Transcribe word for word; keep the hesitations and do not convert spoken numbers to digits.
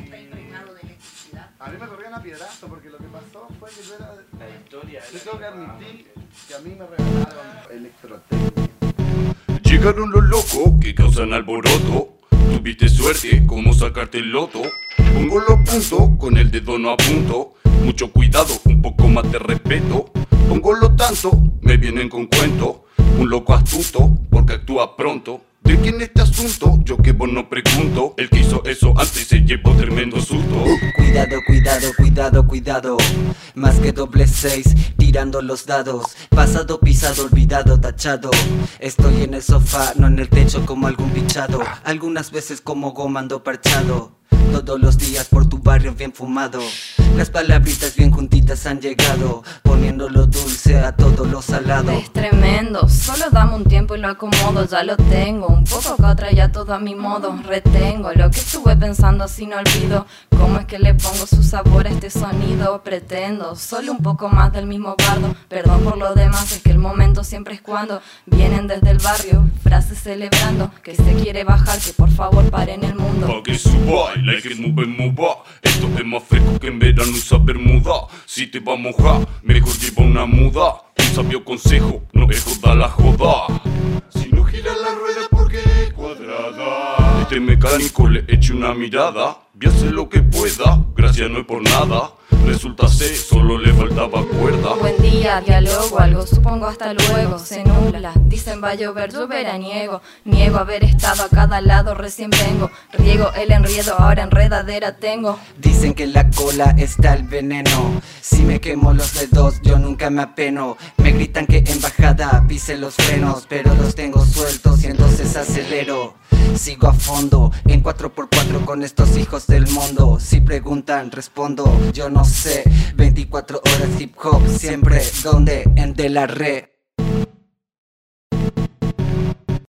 está impregnado de electricidad. A mí me corrían a piedrazo porque lo que pasó fue que yo era... La historia Yo tengo que admitir que a mí me regalaron electrotecnia. Llegaron los locos que causan alboroto. Tuviste suerte, como sacarte el loto. Pongo los puntos, con el dedo no apunto. Mucho cuidado, un poco más de respeto. Pongo lo tanto, me vienen con cuento. Un loco astuto, porque actúa pronto. ¿De quién este asunto? Yo que vos no pregunto. El que hizo eso antes se llevó tremendo susto. Cuidado, cuidado, cuidado, cuidado. Más que doble seis, tirando los dados. Pasado, pisado, olvidado, tachado. Estoy en el sofá, no en el techo como algún bichado. Algunas veces como gomando parchado. Todos los días por tu barrio bien fumado. Las palabritas bien juntitas han llegado, poniendo lo dulce a todo lo salado. Es tremendo, solo dame un tiempo y lo acomodo, ya lo tengo. Un poco que otra ya todo a mi modo. Retengo lo que estuve pensando así no olvido. ¿Cómo es que le pongo su sabor a este sonido? Pretendo, solo un poco más del mismo bardo. Perdón por lo demás, es que el momento siempre es cuando vienen desde el barrio, frases celebrando que se quiere bajar, que por favor paren el mundo. Pa' que suba, y like it move, move. Esto es más fresco que en verano usa bermuda. Si te va a mojar, mejor lleva una muda. Un sabio consejo, no es joda la joda. Si no gira la rueda porque es cuadrada. Este mecánico le eche una mirada. Y hace lo que pueda, gracias no es por nada. Resulta ser, solo le faltaba cuerda. Buen día, diálogo, algo supongo hasta luego. Se nubla, dicen va a llover, yo veraniego. Niego haber estado a cada lado, recién vengo. Riego el enriedo, ahora enredadera tengo. Dicen que en la cola está el veneno. Si me quemo los dedos, yo nunca me apeno. Me gritan que en bajada pise los frenos, pero los tengo sueltos y entonces acelero. Sigo a fondo, en cuatro por cuatro con estos hijos del mundo. Si preguntan, respondo, yo no sé. Veinticuatro horas hip hop, siempre, donde, en De La Re.